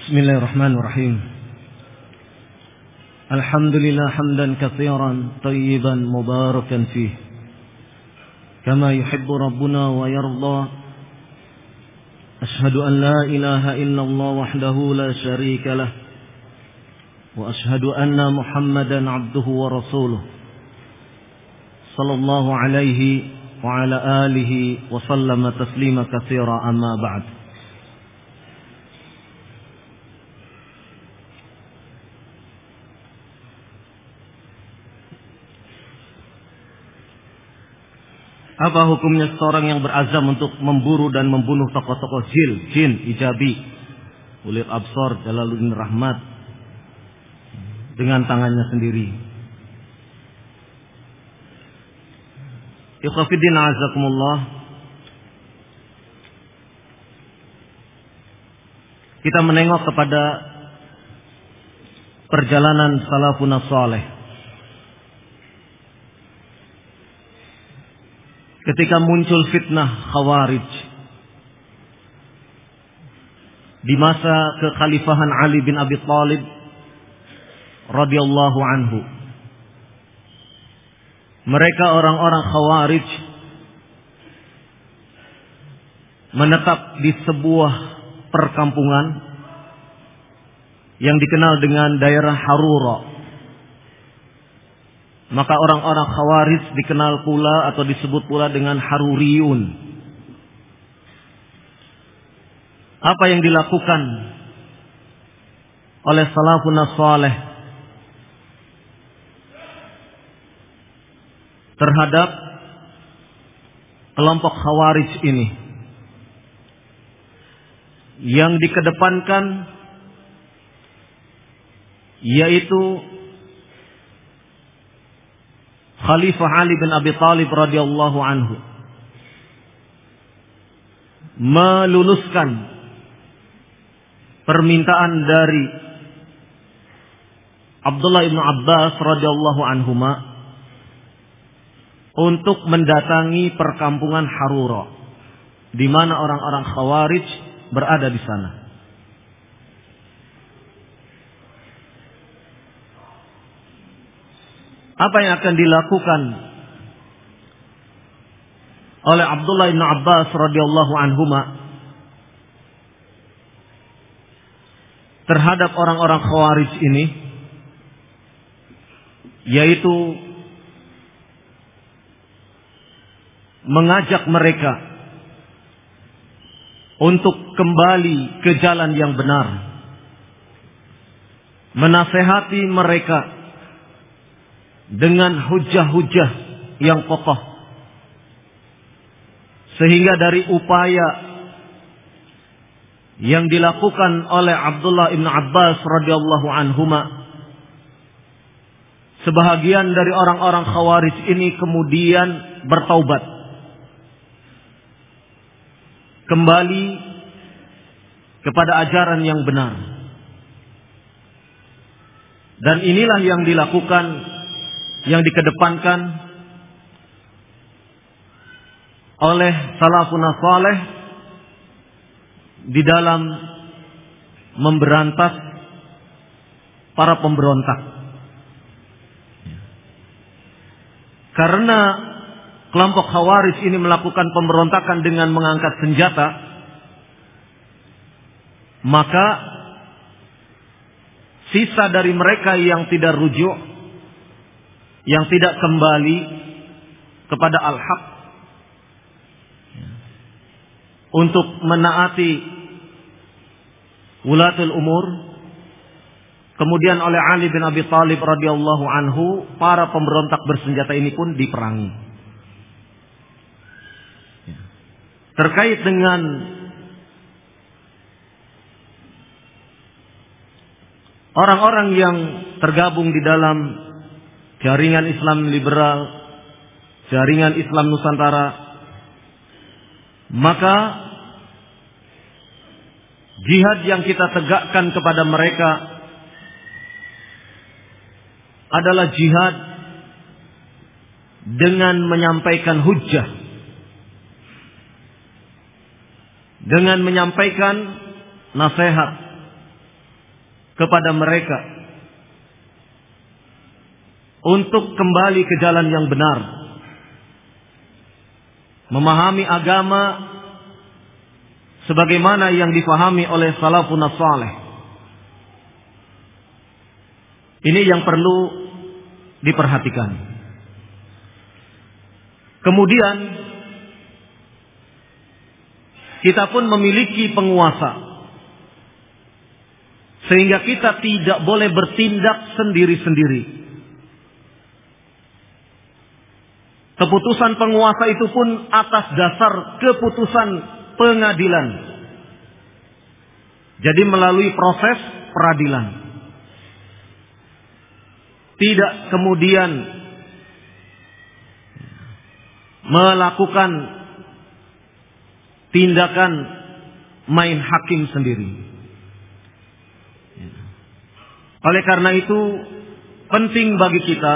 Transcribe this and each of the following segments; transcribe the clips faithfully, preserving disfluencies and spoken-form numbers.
Bismillahirrahmanirrahim. Alhamdulillah hamdan katsiran tayyiban mubarakan fih kama yuhibbu rabbuna wa yarda. Ashhadu an la ilaha illallah wahdahu la syarika lah wa ashhadu anna Muhammadan abduhu wa rasuluh sallallahu alaihi wa ala alihi wa sallama taslima katsira, amma ba'd. Apa hukumnya seorang yang berazam untuk memburu dan membunuh tokoh-tokoh jil, jin, ijabi, ulil absar, Jalaluddin Rahmat dengan tangannya sendiri? Ikhwatiddin azakumullah. Kita menengok kepada perjalanan salafun saleh. Ketika muncul fitnah Khawarij di masa kekhalifahan Ali bin Abi Thalib radhiyallahu anhu, mereka orang-orang Khawarij menetap di sebuah perkampungan yang dikenal dengan daerah Harura. Maka orang-orang Khawarij dikenal pula atau disebut pula dengan Haruriyun. Apa yang dilakukan oleh salafun saleh terhadap kelompok Khawarij ini, yang dikedepankan yaitu Khalifah Ali bin Abi Thalib radhiyallahu anhu meluluskan permintaan dari Abdullah bin Abbas radhiyallahu anhuma untuk mendatangi perkampungan Harura, di mana orang-orang Khawarij berada di sana. Apa yang akan dilakukan oleh Abdullah bin Abbas radhiyallahu anhuma terhadap orang-orang Khawarij ini, yaitu mengajak mereka untuk kembali ke jalan yang benar, menasehati mereka dengan hujah-hujah yang kokoh, sehingga dari upaya yang dilakukan oleh Abdullah bin Abbas radhiyallahu anhuma, sebahagian dari orang-orang Khawarij ini kemudian bertaubat, kembali kepada ajaran yang benar. Dan inilah yang dilakukan, yang dikedepankan oleh salafun saleh di dalam memberantas para pemberontak. Karena kelompok Khawarij ini melakukan pemberontakan dengan mengangkat senjata, maka sisa dari mereka yang tidak rujuk, yang tidak kembali kepada al-haq untuk menaati wulatul umur, kemudian oleh Ali bin Abi Thalib radhiyallahu anhu, para pemberontak bersenjata ini pun diperangi. Terkait dengan orang-orang yang tergabung di dalam jaringan Islam liberal, jaringan Islam Nusantara, maka jihad yang kita tegakkan kepada mereka adalah jihad dengan menyampaikan hujjah, dengan menyampaikan nasihat, kepada mereka untuk kembali ke jalan yang benar, memahami agama sebagaimana yang difahami oleh salafun saleh. Ini yang perlu diperhatikan. Kemudian kita pun memiliki penguasa, sehingga kita tidak boleh bertindak sendiri-sendiri. Keputusan penguasa itu pun atas dasar keputusan pengadilan. Jadi melalui proses peradilan. Tidak kemudian melakukan tindakan main hakim sendiri. Oleh karena itu penting bagi kita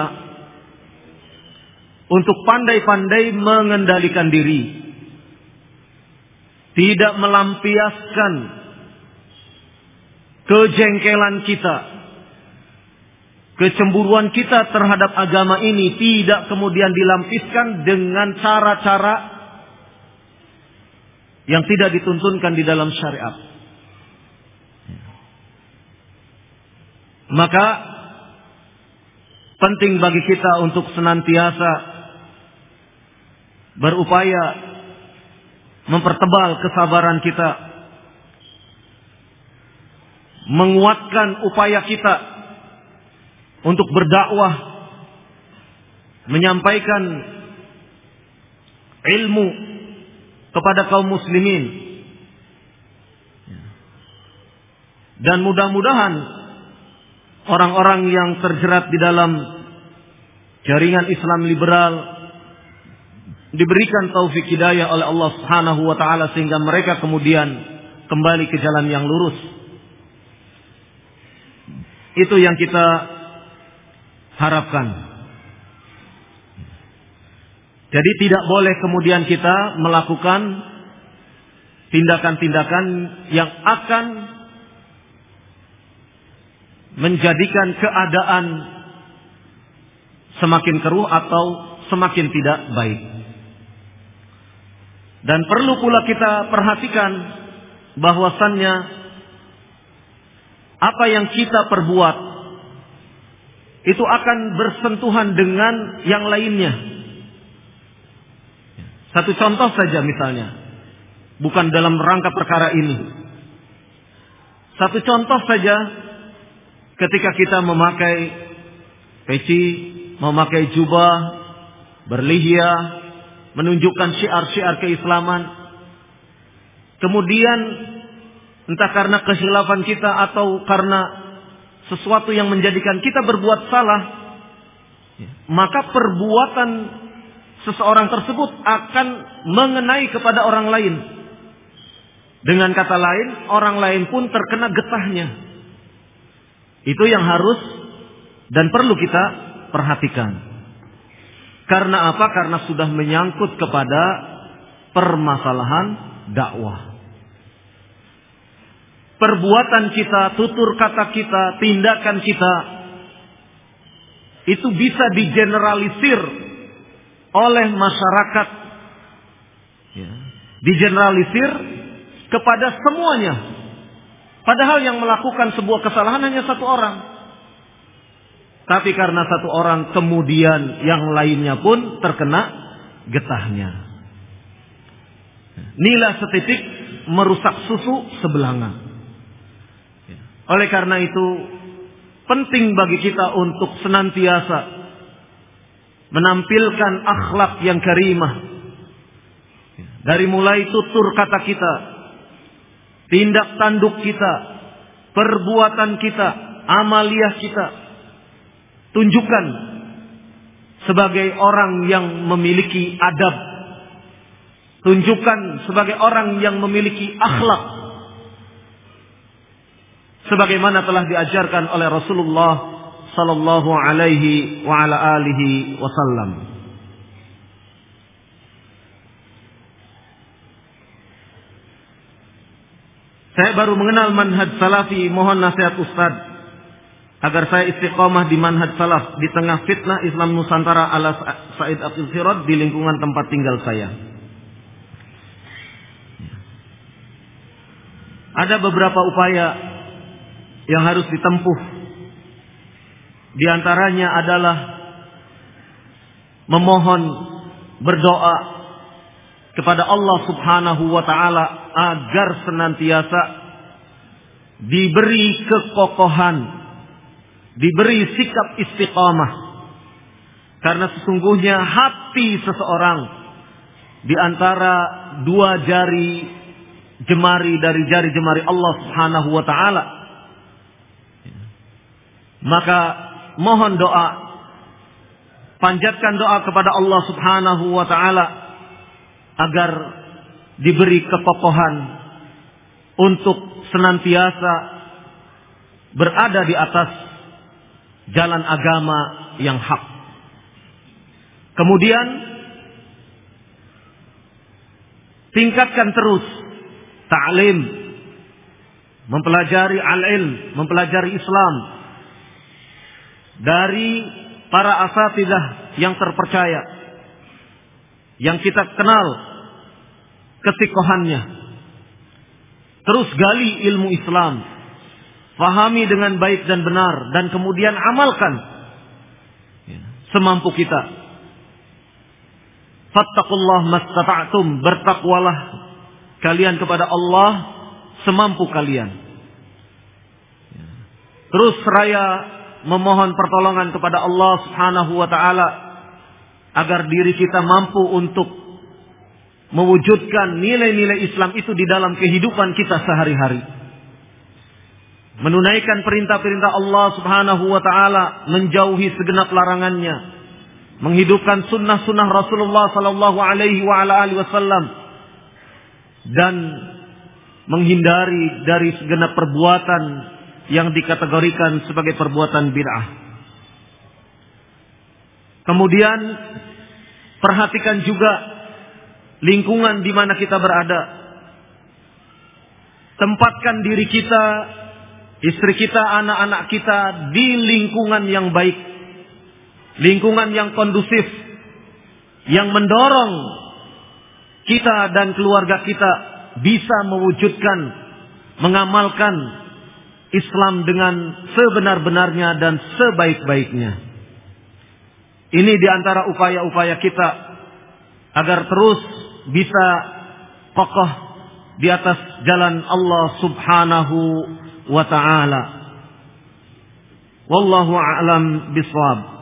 untuk pandai-pandai mengendalikan diri, tidak melampiaskan kejengkelan kita, kecemburuan kita terhadap agama ini, tidak kemudian dilampiskan dengan cara-cara yang tidak dituntunkan di dalam syariat. Maka penting bagi kita untuk senantiasa berupaya mempertebal kesabaran kita, menguatkan upaya kita untuk berdakwah, menyampaikan ilmu kepada kaum muslimin, dan mudah-mudahan orang-orang yang terjerat di dalam jaringan Islam liberal diberikan taufik hidayah oleh Allah Subhanahu wa taala sehingga mereka kemudian kembali ke jalan yang lurus. Itu yang kita harapkan. Jadi tidak boleh kemudian kita melakukan tindakan-tindakan yang akan menjadikan keadaan semakin keruh atau semakin tidak baik. Dan perlu pula kita perhatikan bahwasannya apa yang kita perbuat itu akan bersentuhan dengan yang lainnya. Satu contoh saja misalnya, bukan dalam rangka perkara ini. Satu contoh saja, ketika kita memakai peci, memakai jubah, berlihya, menunjukkan syiar-syiar keislaman, kemudian entah karena kekhilafan kita atau karena sesuatu yang menjadikan kita berbuat salah, maka perbuatan seseorang tersebut akan mengenai kepada orang lain. Dengan kata lain, orang lain pun terkena getahnya. Itu yang harus dan perlu kita perhatikan. Karena apa? Karena sudah menyangkut kepada permasalahan dakwah. Perbuatan kita, tutur kata kita, tindakan kita itu bisa digeneralisir oleh masyarakat, ya, digeneralisir kepada semuanya. Padahal yang melakukan sebuah kesalahan hanya satu orang. Tapi karena satu orang kemudian yang lainnya pun terkena getahnya. Nila setitik merusak susu sebelanga. Oleh karena itu penting bagi kita untuk senantiasa menampilkan akhlak yang karimah. Dari mulai tutur kata kita, tindak tanduk kita, perbuatan kita, amaliyah kita, tunjukkan sebagai orang yang memiliki adab, tunjukkan sebagai orang yang memiliki akhlak, sebagaimana telah diajarkan oleh Rasulullah sallallahu alaihi wa ala alihi wasallam. Saya baru mengenal manhaj salafi, mohon nasihat Ustaz agar saya istiqomah di manhaj salaf di tengah fitnah Islam Nusantara ala Said Aqil Siraj di lingkungan tempat tinggal saya. Ada beberapa upaya yang harus ditempuh. Di antaranya adalah memohon, berdoa kepada Allah Subhanahu wa taala agar senantiasa diberi kekokohan, diberi sikap istiqamah. Karena sesungguhnya hati seseorang di antara dua jari jemari dari jari jemari Allah Subhanahu wa taala. Maka mohon doa, panjatkan doa kepada Allah Subhanahu wa taala agar diberi kekokohan untuk senantiasa berada di atas jalan agama yang hak. Kemudian tingkatkan terus ta'lim, mempelajari al-ilm, mempelajari Islam dari para asatidzah yang terpercaya, yang kita kenal kesikohannya. Terus gali ilmu Islam, fahami dengan baik dan benar, dan kemudian amalkan semampu kita. Fattaqullah mastata'tum, bertakwalah kalian kepada Allah semampu kalian. Terus seraya memohon pertolongan kepada Allah Subhanahu wa taala agar diri kita mampu untuk mewujudkan nilai-nilai Islam itu di dalam kehidupan kita sehari-hari. Menunaikan perintah-perintah Allah Subhanahu wa taala, menjauhi segenap larangannya, menghidupkan sunnah-sunnah Rasulullah sallallahu alaihi wa ala alihi wasallam, dan menghindari dari segenap perbuatan yang dikategorikan sebagai perbuatan bid'ah. Kemudian perhatikan juga lingkungan di mana kita berada. Tempatkan diri kita, istri kita, anak-anak kita di lingkungan yang baik, lingkungan yang kondusif, yang mendorong kita dan keluarga kita bisa mewujudkan, mengamalkan Islam dengan sebenar-benarnya dan sebaik-baiknya. Ini di antara upaya-upaya kita agar terus bisa kokoh di atas jalan Allah Subhanahu wa ta'ala. Wallahu a'lam bishawab.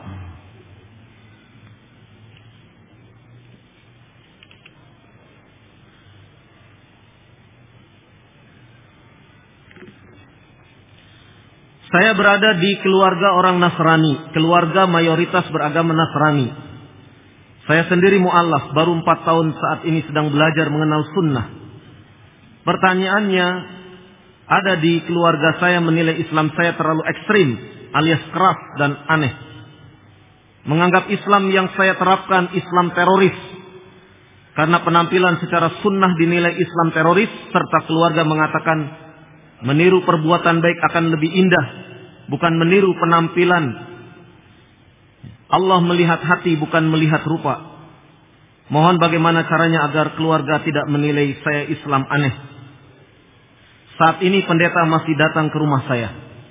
Saya berada di keluarga orang Nasrani, keluarga mayoritas beragama Nasrani. Saya sendiri mu'allaf, baru empat tahun saat ini sedang belajar mengenal sunnah. Pertanyaannya, ada di keluarga saya menilai Islam saya terlalu ekstrim, alias keras dan aneh. Menganggap Islam yang saya terapkan Islam teroris. Karena penampilan secara sunnah dinilai Islam teroris, serta keluarga mengatakan meniru perbuatan baik akan lebih indah, bukan meniru penampilan. Allah melihat hati, bukan melihat rupa. Mohon bagaimana caranya agar keluarga tidak menilai saya Islam aneh. Saat ini pendeta masih datang ke rumah saya.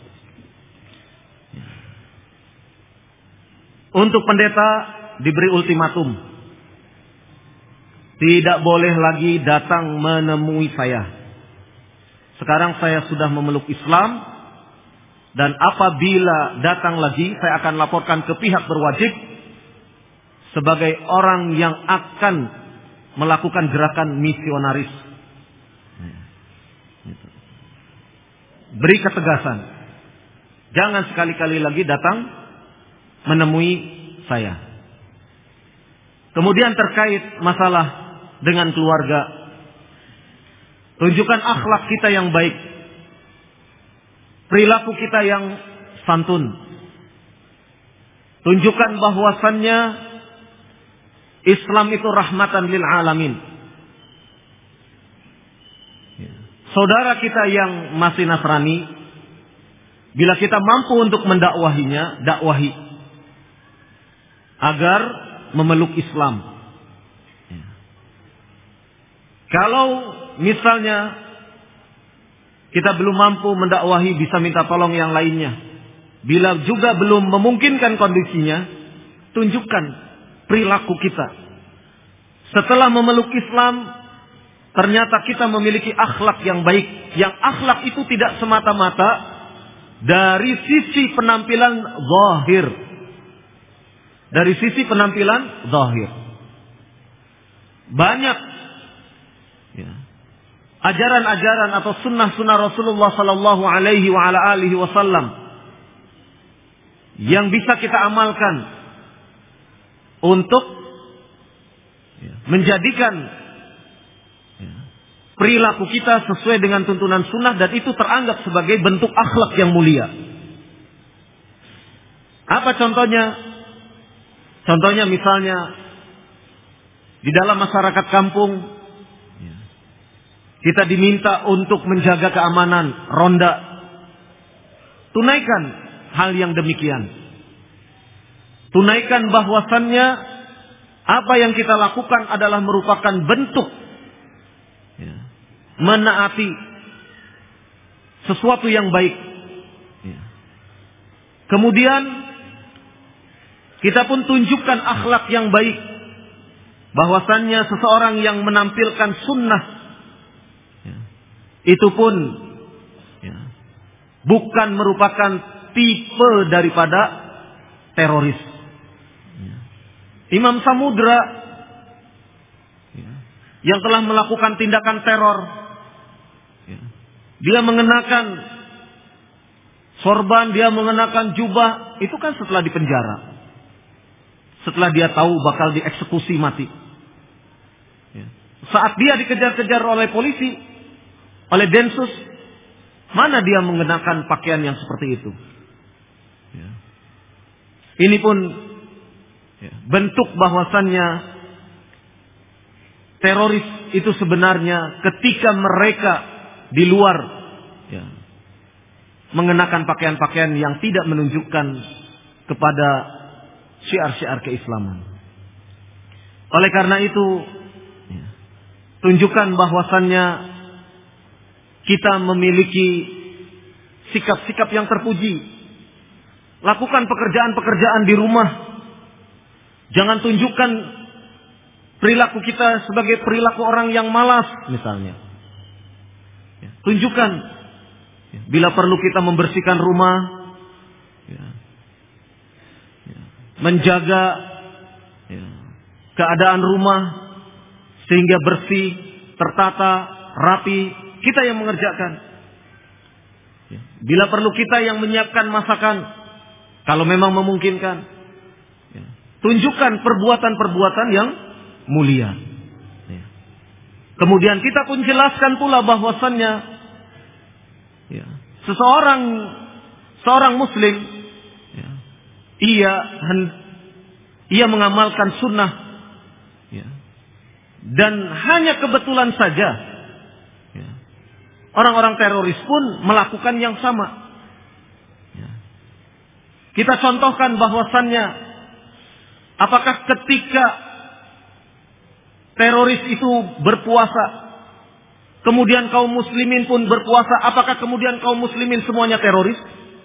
Untuk pendeta diberi ultimatum. Tidak boleh lagi datang menemui saya. Sekarang saya sudah memeluk Islam, dan apabila datang lagi saya akan laporkan ke pihak berwajib sebagai orang yang akan melakukan gerakan misionaris. Beri ketegasan. Jangan sekali-kali lagi datang menemui saya. Kemudian terkait masalah dengan keluarga, tunjukkan akhlak kita yang baik, perilaku kita yang santun. Tunjukkan bahwasannya Islam itu rahmatan lil alamin. Saudara kita yang masih Nasrani, Bila kita mampu untuk mendakwahinya, dakwahi agar memeluk Islam. Ya. Kalau misalnya kita belum mampu mendakwahi, bisa minta tolong yang lainnya. Bila juga belum memungkinkan kondisinya, tunjukkan perilaku kita. Setelah memeluk Islam, ternyata kita memiliki akhlak yang baik. Yang akhlak itu tidak semata-mata dari sisi penampilan zahir. Dari sisi penampilan zahir. Banyak ya, ajaran-ajaran atau sunnah-sunnah Rasulullah Sallallahu Alaihi wa ala alihi Wasallam yang bisa kita amalkan untuk ya, menjadikan ya, perilaku kita sesuai dengan tuntunan sunnah, dan itu teranggap sebagai bentuk akhlak yang mulia. Apa contohnya? Contohnya misalnya di dalam masyarakat kampung kita diminta untuk menjaga keamanan, ronda. Tunaikan hal yang demikian. Tunaikan bahwasannya apa yang kita lakukan adalah merupakan bentuk ya, menaati sesuatu yang baik. Ya. Kemudian kita pun tunjukkan akhlak yang baik, bahwasannya seseorang yang menampilkan sunnah ya, itu pun ya, bukan merupakan tipe daripada teroris. Ya. Imam Samudra ya, yang telah melakukan tindakan teror, ya, dia mengenakan sorban, dia mengenakan jubah, itu kan setelah dipenjara. Setelah dia tahu bakal dieksekusi mati. Ya. Saat dia dikejar-kejar oleh polisi, oleh Densus, mana dia mengenakan pakaian yang seperti itu? Ya. Ini pun ya, bentuk bahwasannya teroris itu sebenarnya ketika mereka di luar ya, mengenakan pakaian-pakaian yang tidak menunjukkan kepada syiar-syiar keislaman. Oleh karena itu, ya, tunjukkan bahwasannya kita memiliki sikap-sikap yang terpuji. Lakukan pekerjaan-pekerjaan di rumah. Jangan tunjukkan perilaku kita sebagai perilaku orang yang malas, misalnya. Ya, tunjukkan ya, bila perlu kita membersihkan rumah, ya, menjaga ya, keadaan rumah sehingga bersih, tertata, rapi, kita yang mengerjakan. Ya. Bila perlu kita yang menyiapkan masakan, kalau memang memungkinkan. Ya. Tunjukkan perbuatan-perbuatan yang mulia. Ya. Kemudian kita pun jelaskan pula bahwasannya ya, seseorang seorang muslim ya, Ia ia mengamalkan sunnah ya. Dan hanya kebetulan saja ya, orang-orang teroris pun melakukan yang sama ya. Kita contohkan bahwasannya apakah ketika teroris itu berpuasa, kemudian kaum muslimin pun berpuasa, apakah kemudian kaum muslimin semuanya teroris?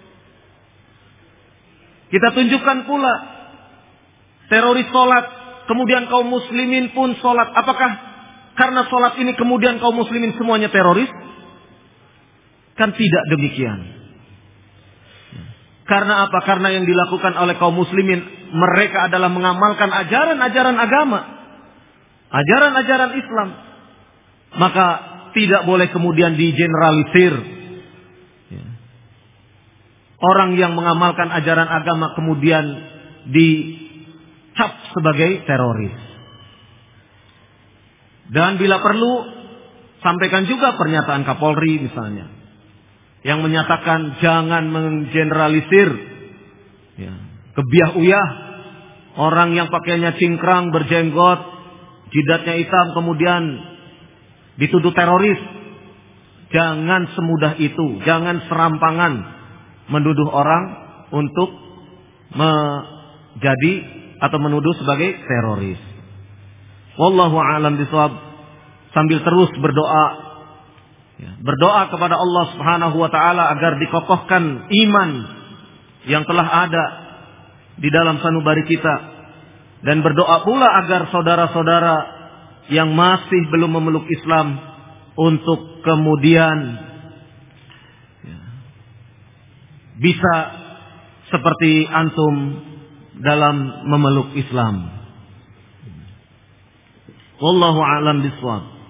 Kita tunjukkan pula teroris sholat, kemudian kaum muslimin pun sholat. Apakah karena sholat ini kemudian kaum muslimin semuanya teroris? Kan tidak demikian. Karena apa? Karena yang dilakukan oleh kaum muslimin, mereka adalah mengamalkan ajaran-ajaran agama, ajaran-ajaran Islam. Maka tidak boleh kemudian digeneralisir. Orang yang mengamalkan ajaran agama kemudian dicap sebagai teroris. Dan bila perlu, sampaikan juga pernyataan Kapolri misalnya, yang menyatakan jangan menggeneralisir ya, kebiah uyah orang yang pakaiannya cingkrang, berjenggot, jidatnya hitam, kemudian dituduh teroris. Jangan semudah itu, jangan serampangan menuduh orang untuk menjadi atau menuduh sebagai teroris. Wallahu a'lam bishawab. Sambil terus berdoa, ya, berdoa kepada Allah Subhanahu wa taala agar dikokohkan iman yang telah ada di dalam sanubari kita, dan berdoa pula agar saudara-saudara yang masih belum memeluk Islam untuk kemudian ya, bisa seperti antum dalam memeluk Islam. Wallahu a'lam bishawab.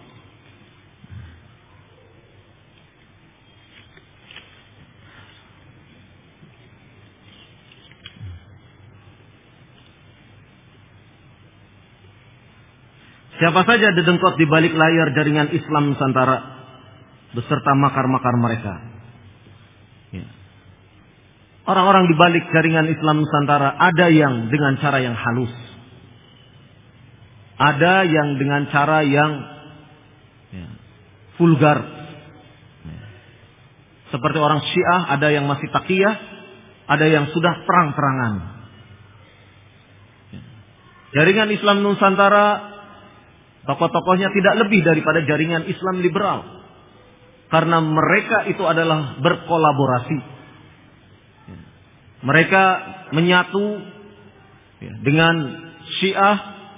Siapa saja didengkot di balik layar jaringan Islam Nusantara beserta makar-makar mereka. Ya. Orang-orang di balik jaringan Islam Nusantara ada yang dengan cara yang halus, ada yang dengan cara yang ya, vulgar. Ya. Seperti orang Syiah, ada yang masih taqiyah, ada yang sudah terang-terangan. Ya. Jaringan Islam Nusantara tokoh-tokohnya tidak lebih daripada jaringan Islam liberal. Karena mereka itu adalah berkolaborasi. Mereka menyatu dengan Syiah,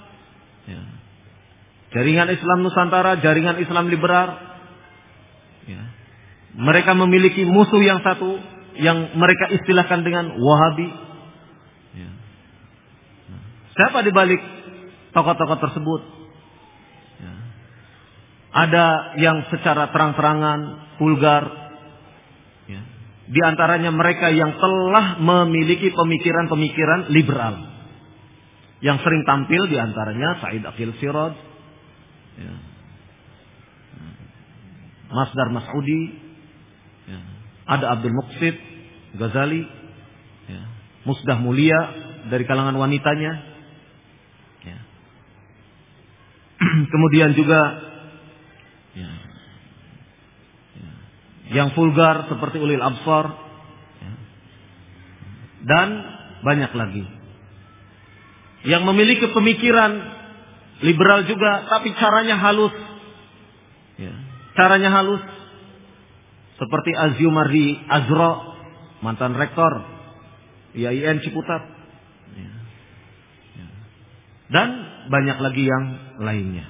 jaringan Islam Nusantara, jaringan Islam liberal. Mereka memiliki musuh yang satu, yang mereka istilahkan dengan Wahabi. Siapa di balik tokoh-tokoh tersebut? Ada yang secara terang-terangan, vulgar. Ya. Di antaranya mereka yang telah memiliki pemikiran-pemikiran liberal. Yang sering tampil di antaranya Said Aqil Siraj, ya. Masdar Mas'udi, ya. Ada Abdul Muqsid Ghazali, ya. Musdah Mulia dari kalangan wanitanya. Ya. Kemudian juga Ya. Ya. yang vulgar seperti Ulil Absar, ya. Dan banyak lagi yang memiliki pemikiran liberal juga, tapi caranya halus, ya. Caranya halus seperti Azyumardi Azra, mantan rektor I A I N Ciputat, ya. Ya. Dan banyak lagi yang lainnya.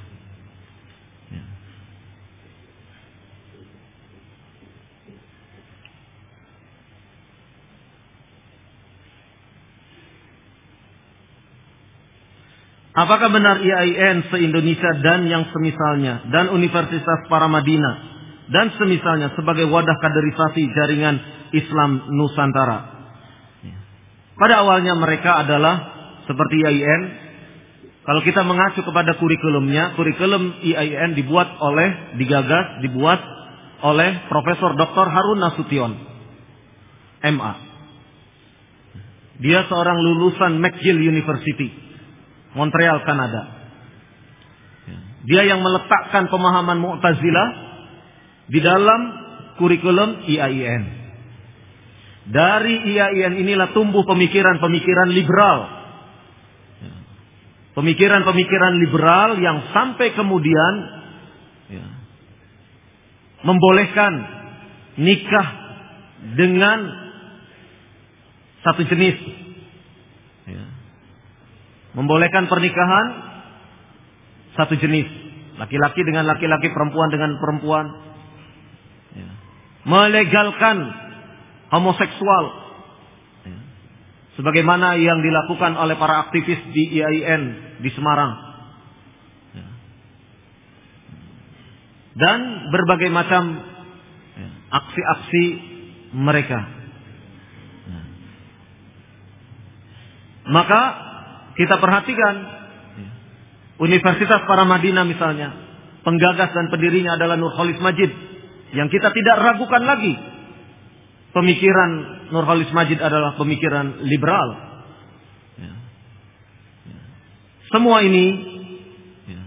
Apakah benar I A I N se-Indonesia dan yang semisalnya dan Universitas Paramadina dan semisalnya sebagai wadah kaderisasi jaringan Islam Nusantara? Pada awalnya mereka adalah seperti I A I N. Kalau kita mengacu kepada kurikulumnya, kurikulum I A I N dibuat oleh, digagas, dibuat oleh Profesor Doktor Harun Nasution, M A. Dia seorang lulusan McGill University, Montreal, Kanada. Dia yang meletakkan pemahaman Mu'tazilah di dalam kurikulum I A I N. Dari I A I N inilah tumbuh pemikiran-pemikiran liberal. Pemikiran-pemikiran liberal yang sampai kemudian ya, membolehkan nikah dengan satu jenis. Ya. Membolehkan pernikahan satu jenis, laki-laki dengan laki-laki, perempuan dengan perempuan, ya. Melegalkan homoseksual, ya. Sebagaimana yang dilakukan oleh para aktivis di I A I N di Semarang, ya. Dan berbagai macam ya, aksi-aksi mereka, ya. Maka kita perhatikan Universitas Paramadina misalnya, penggagas dan pendirinya adalah Nurholis Majid, yang kita tidak ragukan lagi pemikiran Nurholis Majid adalah pemikiran liberal. Semua ini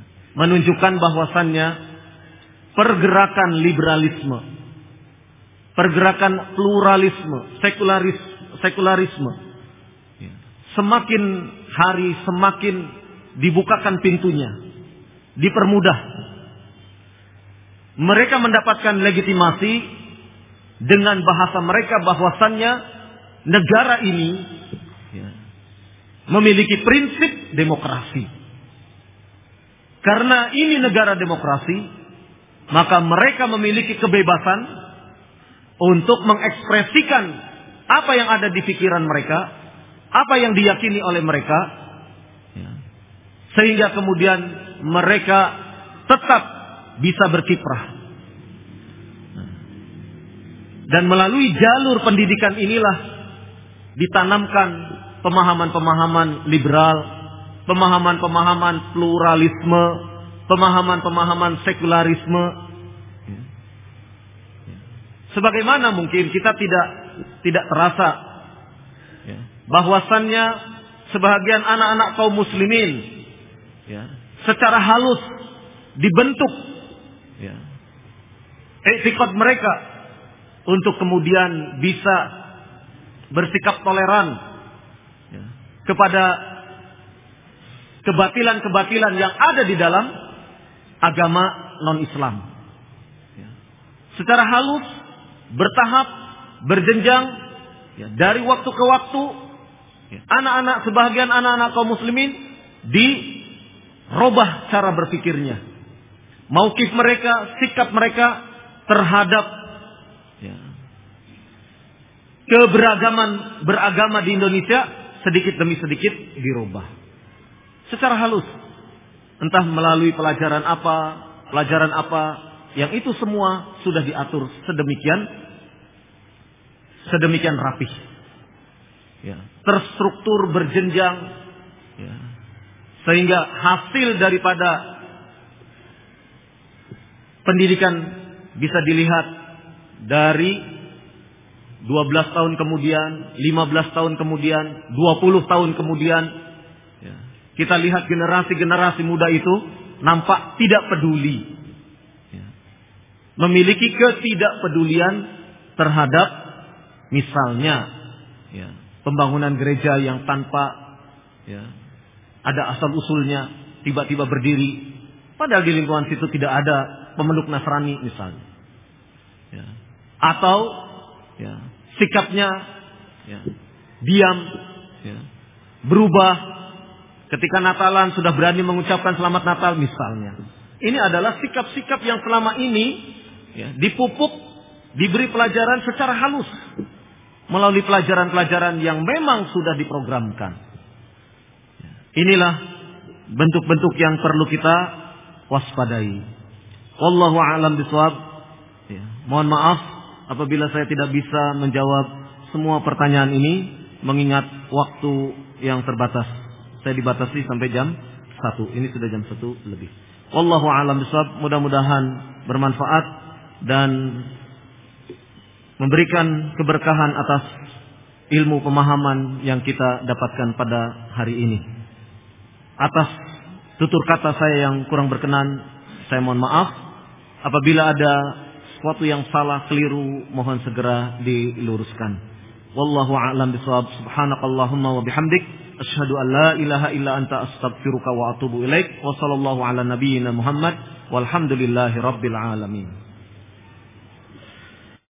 menunjukkan bahwasannya pergerakan liberalisme pergerakan pluralisme, sekularis, sekularisme, semakin hari semakin dibukakan pintunya, dipermudah. Mereka mendapatkan legitimasi dengan bahasa mereka bahwasannya negara ini memiliki prinsip demokrasi. Karena ini negara demokrasi, maka mereka memiliki kebebasan untuk mengekspresikan apa yang ada di pikiran mereka, apa yang diyakini oleh mereka, sehingga kemudian mereka tetap bisa berkiprah. Dan melalui jalur pendidikan inilah ditanamkan pemahaman-pemahaman liberal, pemahaman-pemahaman pluralisme, pemahaman-pemahaman sekularisme. Sebagaimana mungkin kita tidak tidak terasa bahwasannya sebagian anak-anak kaum muslimin secara halus dibentuk etikot mereka untuk kemudian bisa bersikap toleran kepada kebatilan-kebatilan yang ada di dalam agama non-Islam. Secara halus, bertahap, berjenjang, dari waktu ke waktu, anak-anak, sebagian anak-anak kaum muslimin dirubah cara berpikirnya. Mauqif mereka, sikap mereka terhadap keberagaman beragama di Indonesia sedikit demi sedikit dirubah. Secara halus. Entah melalui pelajaran apa, pelajaran apa, yang itu semua sudah diatur sedemikian sedemikian rapih. Ya, terstruktur berjenjang, ya, sehingga hasil daripada pendidikan bisa dilihat dari dua belas tahun kemudian, lima belas tahun kemudian, dua puluh tahun kemudian, ya, kita lihat generasi-generasi muda itu nampak tidak peduli, ya, memiliki ketidakpedulian terhadap misalnya, ya, pembangunan gereja yang tanpa, ya, ada asal usulnya tiba-tiba berdiri, padahal di lingkungan situ tidak ada pemeluk Nasrani misalnya, ya, atau, ya, sikapnya, ya, diam, ya, berubah ketika Natalan sudah berani mengucapkan selamat Natal misalnya. Ini adalah sikap-sikap yang selama ini, ya, dipupuk, diberi pelajaran secara halus melalui pelajaran-pelajaran yang memang sudah diprogramkan. Inilah bentuk-bentuk yang perlu kita waspadai. Wallahu a'lam bishawab. Ya, mohon maaf apabila saya tidak bisa menjawab semua pertanyaan ini, mengingat waktu yang terbatas. Saya dibatasi sampai jam satu. Ini sudah jam satu lebih. Wallahu a'lam bishawab. Mudah-mudahan bermanfaat dan memberikan keberkahan atas ilmu pemahaman yang kita dapatkan pada hari ini. Atas tutur kata saya yang kurang berkenan, saya mohon maaf. Apabila ada sesuatu yang salah, keliru, mohon segera diluruskan. Wallahu a'lam bishawab. Subhanakallahumma wa bihamdik, asyhadu an la ilaha illa anta, astaghfiruka wa atubu ilaik. Wa sallallahu ala nabiyyina Muhammad walhamdulillahi rabbil alamin.